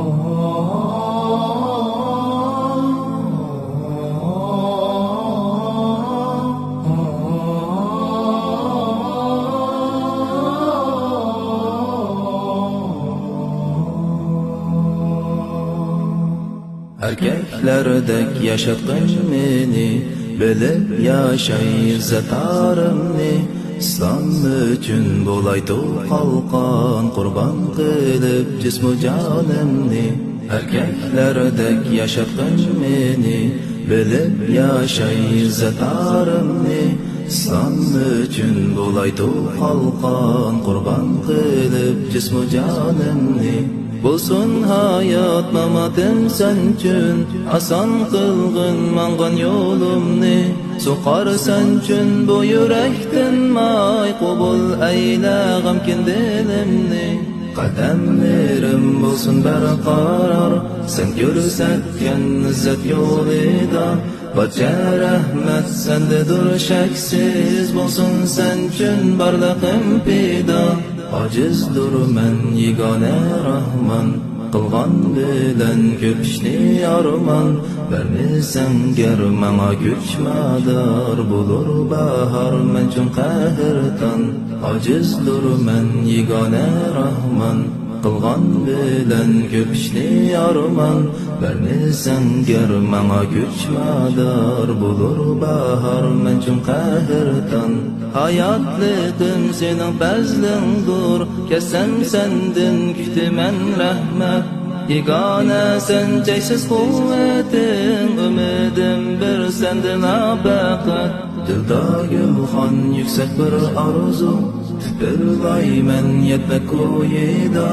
Erkeklardek yaşatqın meni, bilib yaşay izzatarimni. İslam üçün bo'laydi qalqan, qurban qilib jismu jonimni. Erkeklardek yaşatqın meni, bilib yaşay izzatarimni. İslam üçün bo'laydi qalqan, qurban qilib jismu jonimni. Bulsun hayat mamatim sen üçün, asan qılgın mangan yolumni. Soqar sen üçün bu yürektin may, qobul eyle gamkin dilimni. Qadamlerim bulsun barqarar, sen görsetken izzet yolida. Barcha rahmat sendedir shaksiz, bulsun sen üçün barliqim pida. Acizdur men yegane Rahman, qilgan bilan ko'p ishni arman. Vermesem ger manga kuch madar, bulur bahar men uchun qahrton. Acizdur men yegane Rahman, qilgan bilan ko'p ishni arman. Vermesem ger manga kuch madar, bulur bahar men uchun qahrton. Hayatliqim senin fazlingdur, kessem sendin kütümen rahmet. Yegane sen çeksiz kuvvetin, ümidim bir sendin abaqat. Dilda gulxan yüksek bir arzu, tüpürlaymen yetmek koyida.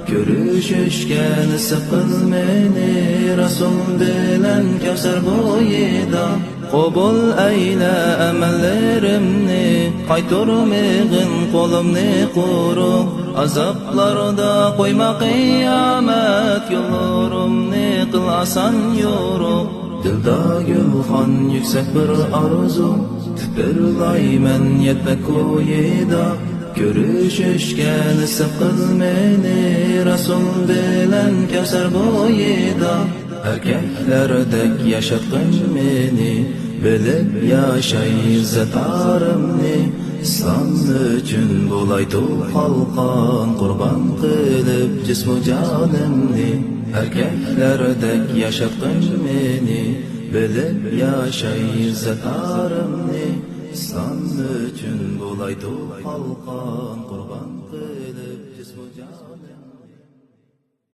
Görüşüşken sıkıl meni, Rasul bilen Kevser boyida. Qobul eyle emellerimni, qayturmigin qo'limni quruq. Azaplarda qo'yma qiyomat, yo'llarimni qil asan yo'ruq. Dilda gulxan yüksek bir arzu, tüpürlaymen yetmek koyida. Görüşüşken sıkıl meni, Rasul bilen Kevser boyida. Erkeklardek yaşatqın meni, bilib yaşay izzatarimni. İslam üçün bo'laydi qalqan, qurban qilib jismu jonimni. Erkeklardek yaşatqın meni, bilib yaşay izzatarimni. İslam üçün bo'laydi qalqan.